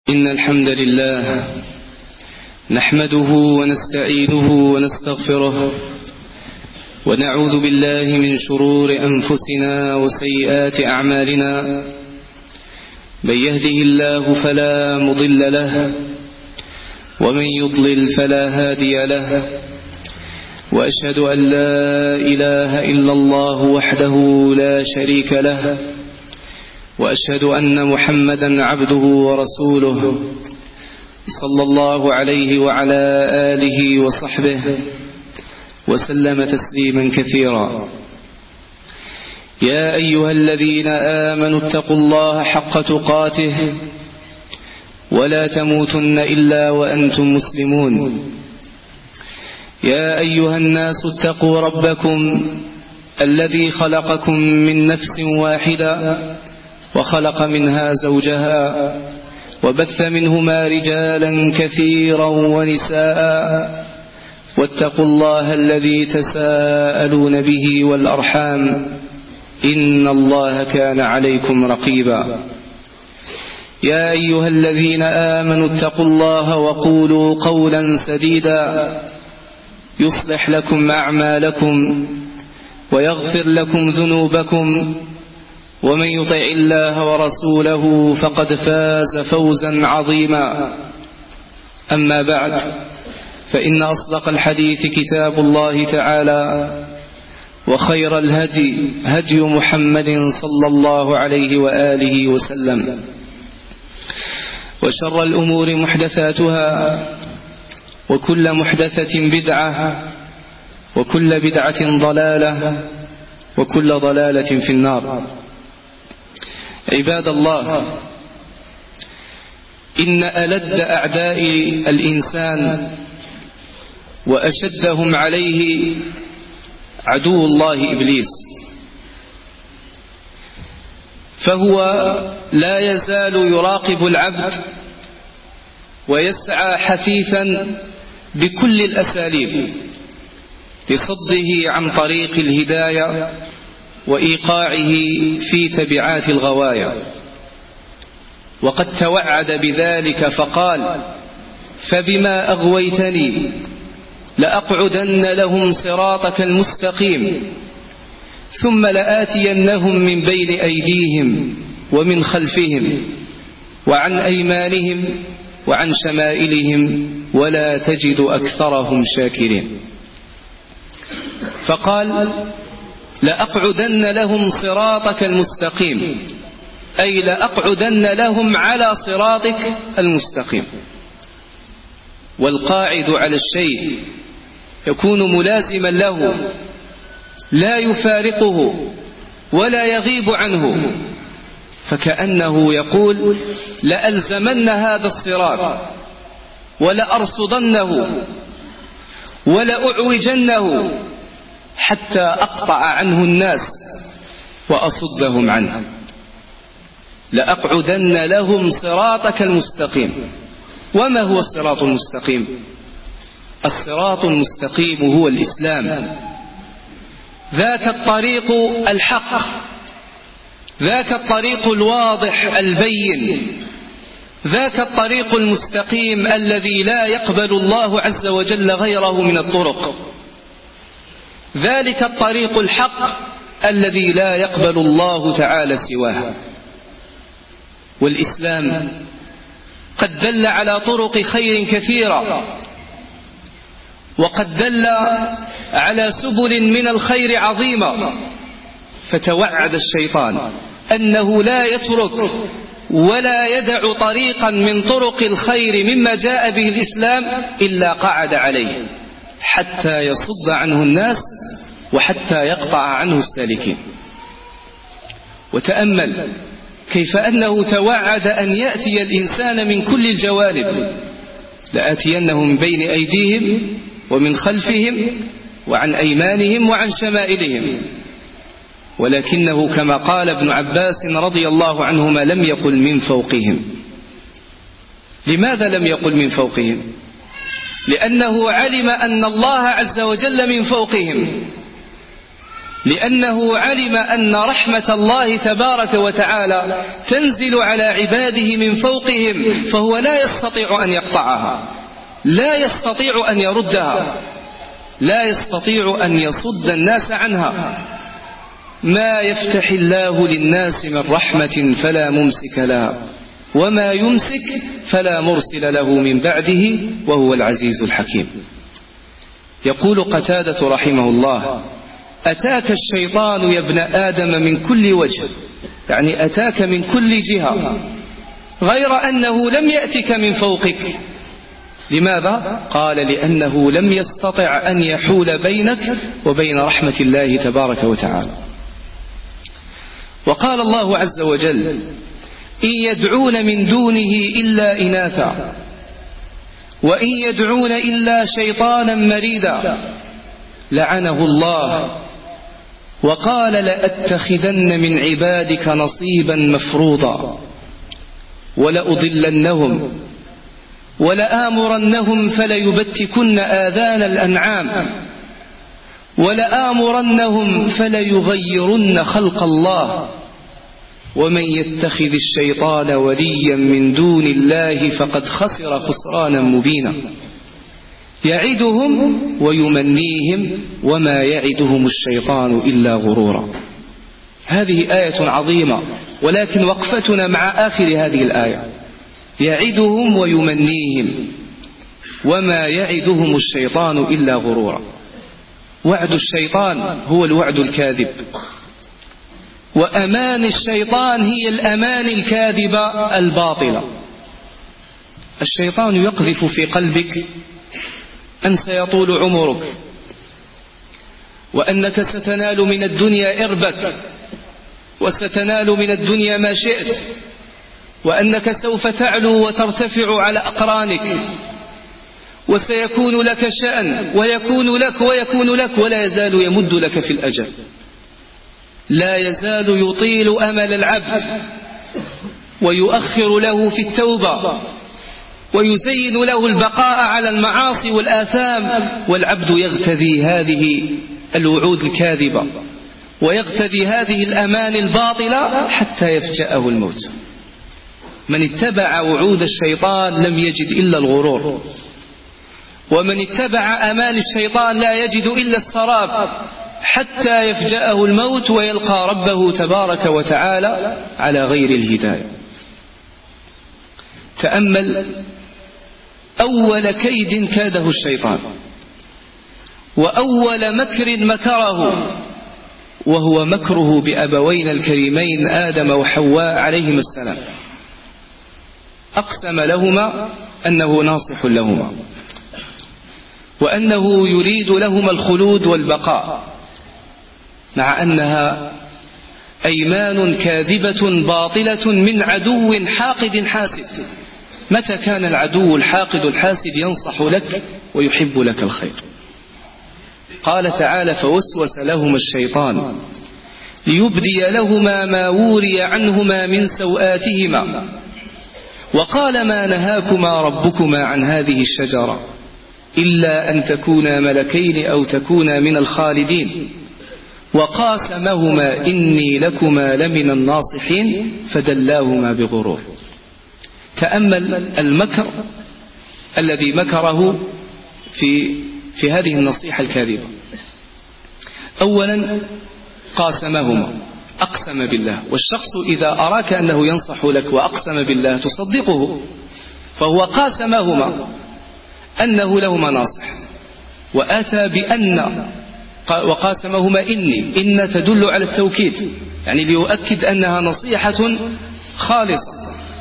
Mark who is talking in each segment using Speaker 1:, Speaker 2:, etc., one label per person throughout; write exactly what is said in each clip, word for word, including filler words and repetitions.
Speaker 1: إن الحمد لله نحمده ونستعينه ونستغفره ونعوذ بالله من شرور أنفسنا وسيئات أعمالنا. من يهده الله فلا مضل له ومن يضلل فلا هادي له، وأشهد أن لا إله إلا الله وحده لا شريك له، وأشهد أن محمدا عبده ورسوله صلى الله عليه وعلى آله وصحبه وسلم تسليما كثيرا. يا أيها الذين آمنوا اتقوا الله حق تقاته ولا تموتن إلا وأنتم مسلمون. يا أيها الناس اتقوا ربكم الذي خلقكم من نفس واحدة وخلق منها زوجها وبث منهما رجالا كثيرا ونساء، واتقوا الله الذي تساءلون به والأرحام إن الله كان عليكم رقيبا. يا أيها الذين آمنوا اتقوا الله وقولوا قولا سديدا يصلح لكم أعمالكم ويغفر لكم ذنوبكم، ومن يطع الله ورسوله فقد فاز فوزا عظيما. أما بعد، فإن أصدق الحديث كتاب الله تعالى، وخير الهدي هدي محمد صلى الله عليه وآله وسلم، وشر الأمور محدثاتها، وكل محدثة بدعة، وكل بدعة ضلالة، وكل ضلالة في النار. عباد الله، إن ألد أعداء الإنسان وأشدهم عليه عدو الله إبليس، فهو لا يزال يراقب العبد ويسعى حثيثا بكل الأساليب لصده عن طريق الهداية وإيقاعه في تبعات الغوايا. وقد توعد بذلك فقال: فبما أغويتني لأقعدن لهم صراطك المستقيم ثم لآتينهم من بين أيديهم ومن خلفهم وعن أيمانهم وعن شمائلهم ولا تجد أكثرهم شاكرين. فقال: لأقعدن لهم صراطك المستقيم، أي لأقعدن لهم على صراطك المستقيم. والقاعد على الشيء يكون ملازما له، لا يفارقه ولا يغيب عنه، فكأنه يقول: لألزمن هذا الصراط ولأرصدنه ولأعوجنه حتى أقطع عنه الناس وأصدهم عنه. لأقعدن لهم صراطك المستقيم. وما هو الصراط المستقيم؟ الصراط المستقيم هو الإسلام، ذاك الطريق الحق، ذاك الطريق الواضح البين، ذاك الطريق المستقيم الذي لا يقبل الله عز وجل غيره من الطرق، ذلك الطريق الحق الذي لا يقبل الله تعالى سواه. والإسلام قد دل على طرق خير كثيرة، وقد دل على سبل من الخير عظيمة، فتوعد الشيطان أنه لا يترك ولا يدع طريقا من طرق الخير مما جاء به الإسلام إلا قعد عليه حتى يصد عنه الناس وحتى يقطع عنه السالكين. وتأمل كيف أنه توعد أن يأتي الإنسان من كل الجوانب: لآتينهم من بين أيديهم ومن خلفهم وعن أيمانهم وعن شمائلهم. ولكنه كما قال ابن عباس رضي الله عنهما لم يقل من فوقهم. لماذا لم يقل من فوقهم؟ لأنه علم أن الله عز وجل من فوقهم، لأنه علم أن رحمة الله تبارك وتعالى تنزل على عباده من فوقهم، فهو لا يستطيع أن يقطعها، لا يستطيع أن يردها، لا يستطيع أن يصد الناس عنها. ما يفتح الله للناس من رحمة فلا ممسك لها، وما يمسك فلا مرسل له من بعده، وهو العزيز الحكيم. يقول قتادة رحمه الله: أتاك الشيطان يا ابن آدم من كل وجه، يعني أتاك من كل جهة، غير أنه لم يأتك من فوقك. لماذا؟ قال: لأنه لم يستطع أن يحول بينك وبين رحمة الله تبارك وتعالى. وقال الله عز وجل: إن يدعون من دونه إلا إناثا وإن يدعون إلا شيطانا مريدا لعنه الله وقال: لأتخذن من عبادك نصيبا مفروضا ولأضلنهم ولآمرنهم فليبتكن آذان الأنعام ولآمرنهم فليغيرن خلق الله ومن يتخذ الشيطان وليا من دون الله فقد خسر خسرانا مبينا يعدهم ويمنيهم وما يعدهم الشيطان إلا غرورا. هذه آية عظيمة، ولكن وقفتنا مع آخر هذه الآية: يعدهم ويمنيهم وما يعدهم الشيطان إلا غرورا. وعد الشيطان هو الوعد الكاذب، وأمان الشيطان هي الأمان الكاذبة الباطلة. الشيطان يقذف في قلبك أن سيطول عمرك، وأنك ستنال من الدنيا إربك، وستنال من الدنيا ما شئت، وأنك سوف تعلو وترتفع على أقرانك، وسيكون لك شأن ويكون لك ويكون لك، ولا يزال يمد لك في الأجل، لا يزال يطيل أمل العبد ويؤخر له في التوبة ويزين له البقاء على المعاصي والآثام، والعبد يغتذي هذه الوعود الكاذبة ويغتذي هذه الأمان الباطلة حتى يفجأه الموت. من اتبع وعود الشيطان لم يجد إلا الغرور، ومن اتبع أمان الشيطان لا يجد إلا السراب حتى يفجأه الموت ويلقى ربه تبارك وتعالى على غير الهداية. تأمل أول كيد كاده الشيطان، وأول مكر مكره، وهو مكره بأبوين الكريمين آدم وحواء عليهما السلام. أقسم لهما أنه ناصح لهما، وأنه يريد لهما الخلود والبقاء، مع أنها أيمان كاذبة باطلة من عدو حاقد حاسد. متى كان العدو الحاقد الحاسد ينصح لك ويحب لك الخير؟ قال تعالى: فوسوس لهما الشيطان ليبدي لهما ما وري عنهما من سوآتهما وقال: ما نهاكما ربكما عن هذه الشجرة إلا أن تكونا ملكين أو تكونا من الخالدين وقاسمهما إني لكما لمن الناصحين فدلاهما بغرور. تأمل المكر الذي مكره في في هذه النصيحة الكاذبة. أولا قاسمهما، أقسم بالله، والشخص إذا أراك أنه ينصح لك وأقسم بالله تصدقه، فهو قاسمهما أنه لهما ناصح، وآتى بأن، وقاسمهما إني، إن تدل على التوكيد، يعني ليؤكد أنها نصيحة خالصة.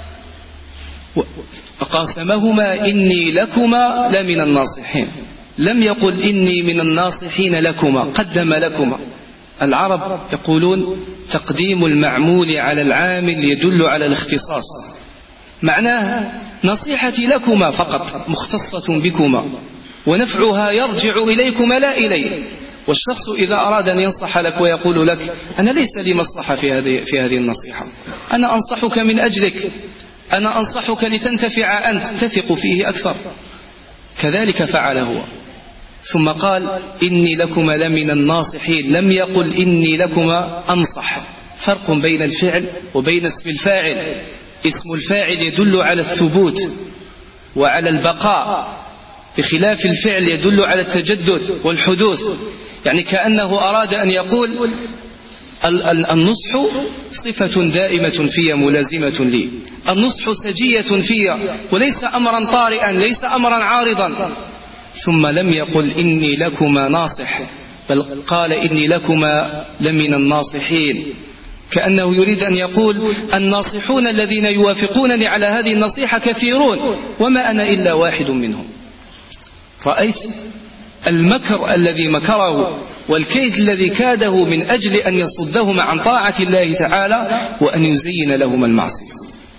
Speaker 1: وقاسمهما إني لكما لمن الناصحين، لم يقل إني من الناصحين لكما، قدم لكما. العرب يقولون تقديم المعمول على العامل يدل على الاختصاص، معناه نصيحتي لكما فقط مختصة بكما، ونفعها يرجع إليكما لا إلي. والشخص إذا أراد أن ينصح لك ويقول لك: أنا ليس لي مصلحة في هذه في هذه النصيحة، أنا أنصحك من أجلك، أنا أنصحك لتنتفع أنت، تثق فيه أكثر. كذلك فعل هو، ثم قال إني لكما لمن الناصحين، لم يقل إني لكما أنصح. فرق بين الفعل وبين اسم الفاعل. اسم الفاعل يدل على الثبوت وعلى البقاء، بخلاف الفعل يدل على التجدد والحدوث. يعني كأنه أراد أن يقول النصح صفة دائمة في ملازمة لي، النصح سجية في وليس أمرا طارئا، ليس أمرا عارضا. ثم لم يقل إني لكما ناصح، بل قال إني لكما لمن الناصحين، كأنه يريد أن يقول الناصحون الذين يوافقونني على هذه النصيحة كثيرون وما أنا إلا واحد منهم. رأيت المكر الذي مكره والكيد الذي كاده من أجل أن يصدهما عن طاعة الله تعالى وأن يزين لهما المعصية.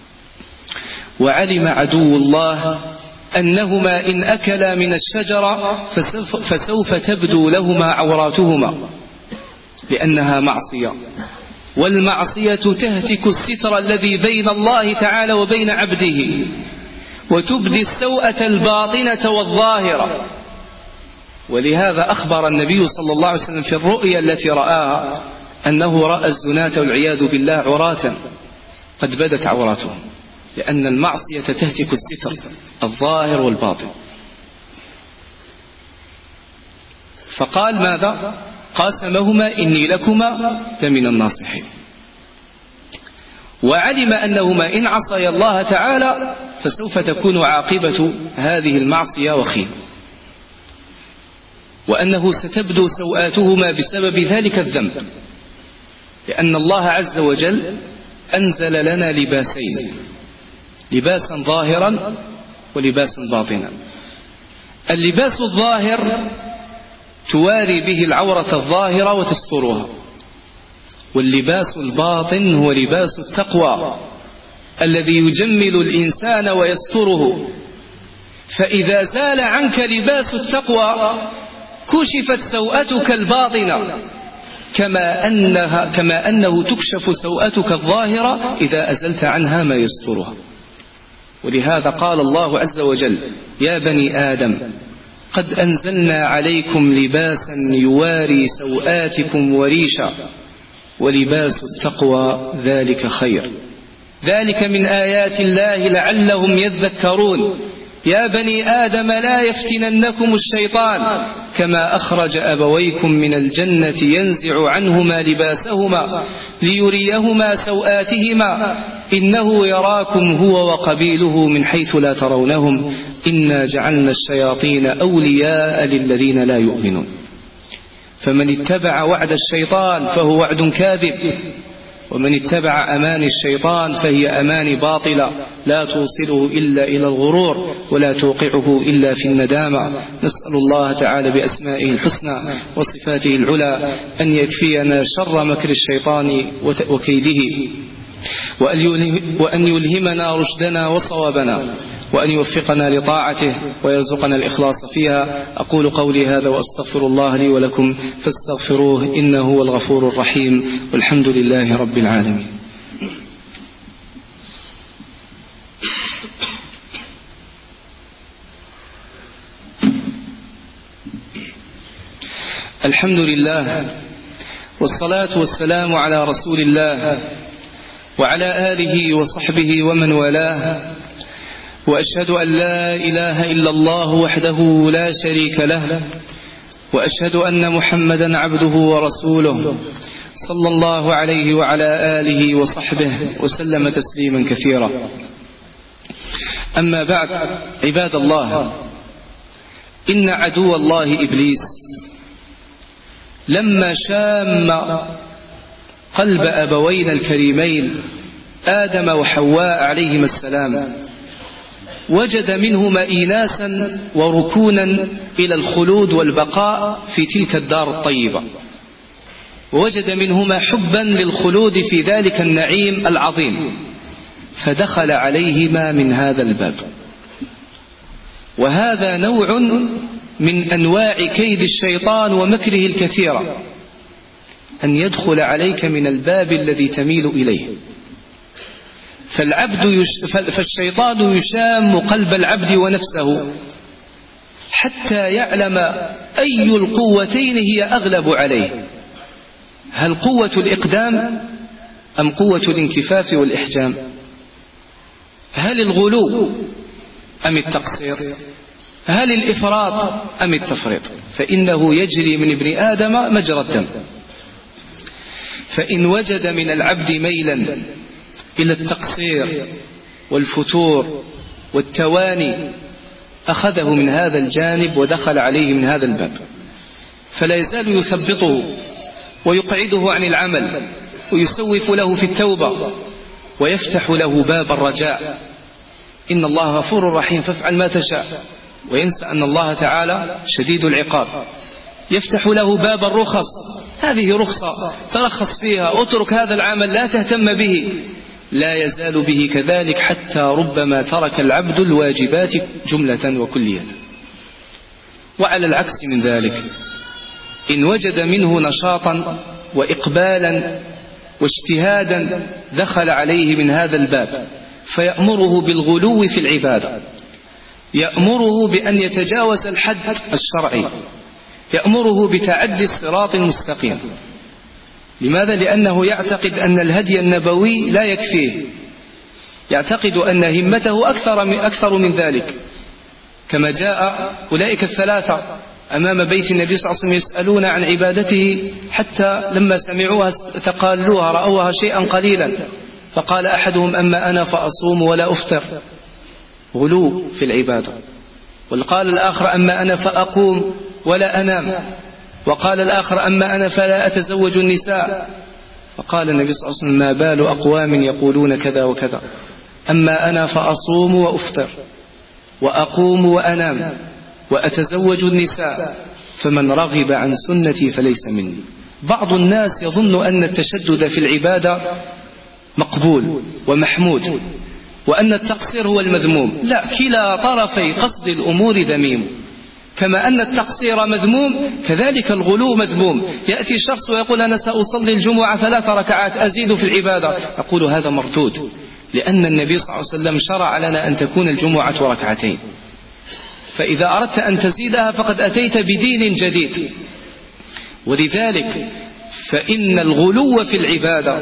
Speaker 1: وعلم عدو الله أنهما إن أكلا من الشجرة فسوف, فسوف تبدو لهما عوراتهما لأنها معصية، والمعصية تهتك الستر الذي بين الله تعالى وبين عبده، وتبدي السوءة الباطنة والظاهرة. ولهذا أخبر النبي صلى الله عليه وسلم في الرؤيا التي رآها أنه رأى الزناة والعياذ بالله عراة قد بدت عوراتهم، لأن المعصية تهتك الستر الظاهر والباطن. فقال ماذا؟ قاسمهما إني لكما لمن الناصحين. وعلم أنهما إن عصيا الله تعالى فسوف تكون عاقبة هذه المعصية وخيمة، وأنه ستبدو سوآتهما بسبب ذلك الذنب، لأن الله عز وجل أنزل لنا لباسين، لباسا ظاهرا ولباسا باطنا. اللباس الظاهر تواري به العورة الظاهرة وتسترها، واللباس الباطن هو لباس التقوى الذي يجمل الإنسان ويستره. فإذا زال عنك لباس التقوى كشفت سوءتك الباطنة، كما أنها كما أنه تكشف سوءتك الظاهرة إذا أزلت عنها ما يسترها. ولهذا قال الله عز وجل يا بني آدم قد أنزلنا عليكم لباسا يواري سوآتكم وريشا ولباس التقوى ذلك خير، ذلك من آيات الله لعلهم يذكرون. يا بني آدم لا يفتننكم الشيطان كما أخرج أبويكم من الجنة ينزع عنهما لباسهما ليريهما سوآتهما إنه يراكم هو وقبيله من حيث لا ترونهم إنا جعلنا الشياطين أولياء للذين لا يؤمنون. فمن اتبع وعد الشيطان فهو وعد كاذب، ومن اتبع أمان الشيطان فهي أمان باطلة لا توصله إلا إلى الغرور ولا توقعه إلا في الندامة. نسأل الله تعالى بأسمائه الحسنى وصفاته العلى أن يكفينا شر مكر الشيطان وكيده، وأن يلهمنا رشدنا وصوابنا، وأن يوفقنا لطاعته ويرزقنا الإخلاص فيها. أقول قولي هذا وأستغفر الله لي ولكم فاستغفروه إنه هو الغفور الرحيم، والحمد لله رب العالمين. الحمد لله والصلاة والسلام على رسول الله وعلى آله وصحبه ومن والاه، وأشهد أن لا إله إلا الله وحده لا شريك له، وأشهد أن محمدا عبده ورسوله صلى الله عليه وعلى آله وصحبه وسلم تسليما كثيرا. أما بعد، عباد الله، إن عدو الله إبليس لما شام قلب أبوين الكريمين آدم وحواء عليهما السلام وجد منهما إيناسا وركونا إلى الخلود والبقاء في تلك الدار الطيبة، ووجد منهما حبا للخلود في ذلك النعيم العظيم، فدخل عليهما من هذا الباب. وهذا نوع من أنواع كيد الشيطان ومكره الكثيرة، أن يدخل عليك من الباب الذي تميل إليه. فالعبد يش... فالشيطان يشام قلب العبد ونفسه حتى يعلم أي القوتين هي أغلب عليه، هل قوة الإقدام أم قوة الانكفاف والإحجام؟ هل الغلو أم التقصير؟ هل الإفراط أم التفريط؟ فإنه يجري من ابن آدم مجرى الدم. فإن وجد من العبد ميلا إلى التقصير والفتور والتواني أخذه من هذا الجانب ودخل عليه من هذا الباب، فلا يزال يثبطه ويقعده عن العمل ويسوف له في التوبة ويفتح له باب الرجاء، إن الله غفور رحيم فافعل ما تشاء، وينسى أن الله تعالى شديد العقاب. يفتح له باب الرخص، هذه رخصة ترخص فيها، اترك هذا العمل لا تهتم به، لا يزال به كذلك حتى ربما ترك العبد الواجبات جملة وكلية. وعلى العكس من ذلك، إن وجد منه نشاطا وإقبالا واجتهادا دخل عليه من هذا الباب فيأمره بالغلو في العبادة، يأمره بأن يتجاوز الحد الشرعي، يأمره بتعدي الصراط المستقيم. لماذا؟ لأنه يعتقد أن الهدي النبوي لا يكفيه، يعتقد أن همته أكثر من, أكثر من ذلك، كما جاء أولئك الثلاثة أمام بيت النبي صلى الله عليه وسلم يسألون عن عبادته، حتى لما سمعوها تقالوها رأوها شيئا قليلا، فقال أحدهم أما أنا فأصوم ولا أفطر، غلو في العبادة. وقال الآخر أما أنا فأقوم ولا أنام، وقال الآخر أما أنا فلا أتزوج النساء، فقال النبي صلى الله عليه وسلم ما بال أقوام يقولون كذا وكذا، أما أنا فأصوم وأفطر وأقوم وأنام وأتزوج النساء فمن رغب عن سنتي فليس مني. بعض الناس يظن أن التشدد في العبادة مقبول ومحمود، وأن التقصير هو المذموم. لا، كلا طرفي قصد الأمور ذميم، كما أن التقصير مذموم كذلك الغلو مذموم. يأتي شخص ويقول أنا سأصلي الجمعة ثلاث ركعات أزيد في العبادة، نقول هذا مردود، لأن النبي صلى الله عليه وسلم شرع لنا أن تكون الجمعة ركعتين، فإذا أردت أن تزيدها فقد أتيت بدين جديد. ولذلك فإن الغلو في العبادة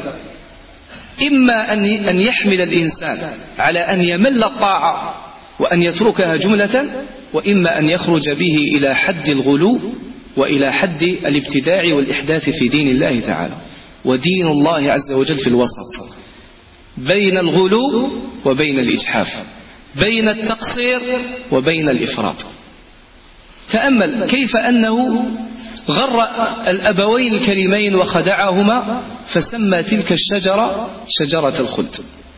Speaker 1: إما أن يحمل الإنسان على أن يمل الطاعة وأن يتركها جملة، وإما أن يخرج به إلى حد الغلو وإلى حد الابتداع والإحداث في دين الله تعالى. ودين الله عز وجل في الوسط بين الغلو وبين الإجحاف، بين التقصير وبين الإفراط. تأمل كيف أنه غر الأبوين الكريمين وخدعهما فسمى تلك الشجرة شجرة الخلد.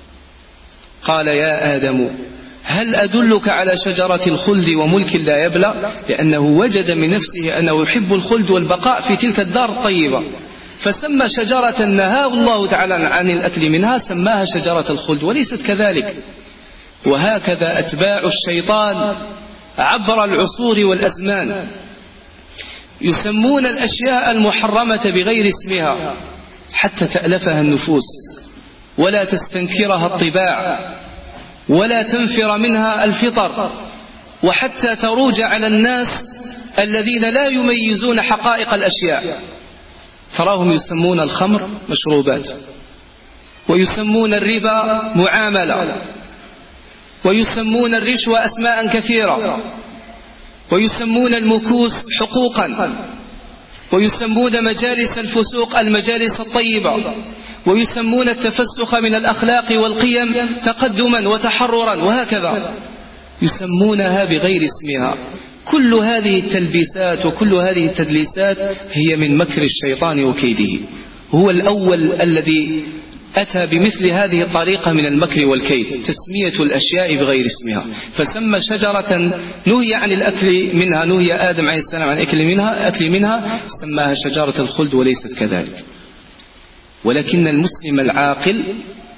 Speaker 1: قال يا آدم هل أدلك على شجرة الخلد وملك لا يبلى، لأنه وجد من نفسه أنه يحب الخلد والبقاء في تلك الدار الطيبة، فسمى شجرة نهاه الله تعالى عن الأكل منها سماها شجرة الخلد، وليست كذلك. وهكذا أتباع الشيطان عبر العصور والأزمان يسمون الأشياء المحرمة بغير اسمها حتى تألفها النفوس ولا تستنكرها الطباع ولا تنفر منها الفطر، وحتى تروج على الناس الذين لا يميزون حقائق الأشياء. تراهم يسمون الخمر مشروبات، ويسمون الربا معاملة، ويسمون الرشوة أسماء كثيرة، ويسمون المكوس حقوقا، ويسمون مجالس الفسوق المجالس الطيبة، ويسمون التفسخ من الأخلاق والقيم تقدما وتحررا، وهكذا يسمونها بغير اسمها. كل هذه التلبيسات وكل هذه التدليسات هي من مكر الشيطان وكيده. هو الأول الذي أتى بمثل هذه الطريقة من المكر والكيد، تسمية الأشياء بغير اسمها. فسمى شجرة نهي عن الأكل منها، نهي آدم عليه السلام عن الأكل منها, أكل منها سماها شجرة الخلد، وليست كذلك. ولكن المسلم العاقل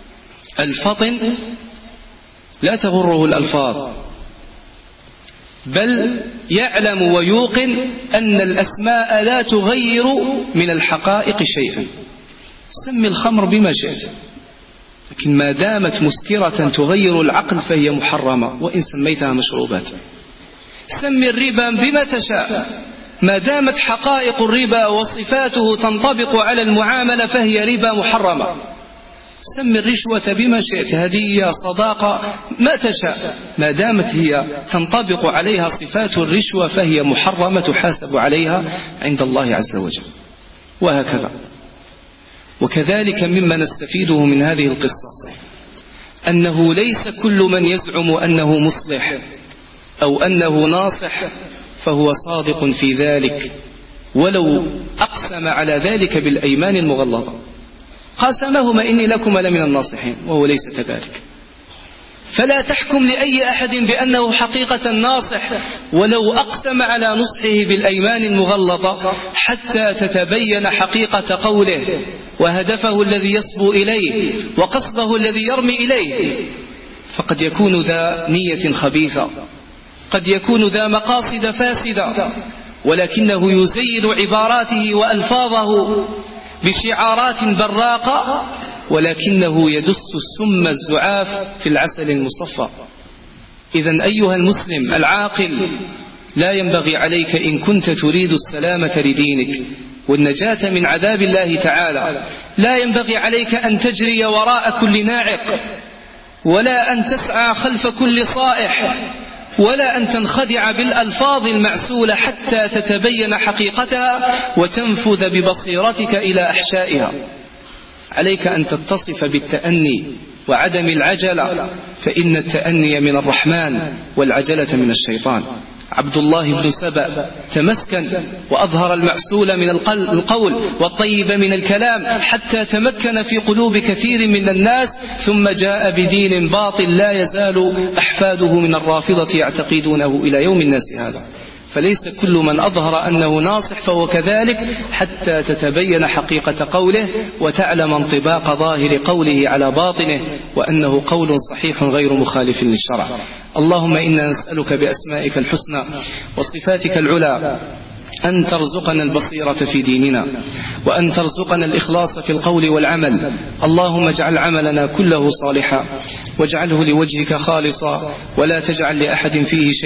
Speaker 1: الفطن لا تغره الألفاظ، بل يعلم ويوقن أن الأسماء لا تغير من الحقائق شيئا. سمي الخمر بما شئت، لكن ما دامت مسكرة تغير العقل فهي محرمة وإن سميتها مشروبات. سم الربا بما تشاء، ما دامت حقائق الربا وصفاته تنطبق على المعاملة فهي ربا محرمة. سم الرشوة بما شئت، هدية، صداقة، ما تشاء، ما دامت هي تنطبق عليها صفات الرشوة فهي محرمة تحاسب عليها عند الله عز وجل. وهكذا. وكذلك مما نستفيده من هذه القصة أنه ليس كل من يزعم أنه مصلح أو أنه ناصح فهو صادق في ذلك ولو أقسم على ذلك بالأيمان المغلظة. قاسمهما إني لكم لمن الناصحين وهو ليس كذلك. فلا تحكم لأي أحد بأنه حقيقة ناصح ولو أقسم على نصحه بالأيمان المغلظة حتى تتبين حقيقة قوله وهدفه الذي يصبو إليه وقصده الذي يرمي إليه. فقد يكون ذا نية خبيثة، قد يكون ذا مقاصد فاسدة، ولكنه يزين عباراته وألفاظه بشعارات براقة، ولكنه يدس السم الزعاف في العسل المصفى. إذن أيها المسلم العاقل، لا ينبغي عليك إن كنت تريد السلامة لدينك والنجاة من عذاب الله تعالى، لا ينبغي عليك أن تجري وراء كل ناعق، ولا أن تسعى خلف كل صائح، ولا أن تنخدع بالألفاظ المعسولة حتى تتبين حقيقتها وتنفذ ببصيرتك إلى أحشائها. عليك أن تتصف بالتأني وعدم العجلة، فإن التأني من الرحمن والعجلة من الشيطان. عبد الله بن سبأ تمسكن وأظهر المعسول من القول والطيب من الكلام حتى تمكن في قلوب كثير من الناس، ثم جاء بدين باطل لا يزال أحفاده من الرافضة يعتقدونه إلى يوم الناس هذا. فليس كل من أظهر أنه ناصح فهو كذلك حتى تتبين حقيقة قوله وتعلم انطباق ظاهر قوله على باطنه وأنه قول صحيح غير مخالف للشرع. اللهم إنا نسألك بأسمائك الحسنى وصفاتك العلى أن ترزقنا البصيرة في ديننا، وأن ترزقنا الإخلاص في القول والعمل. اللهم اجعل عملنا كله صالحا واجعله لوجهك خالصا، ولا تجعل لأحد فيه شيء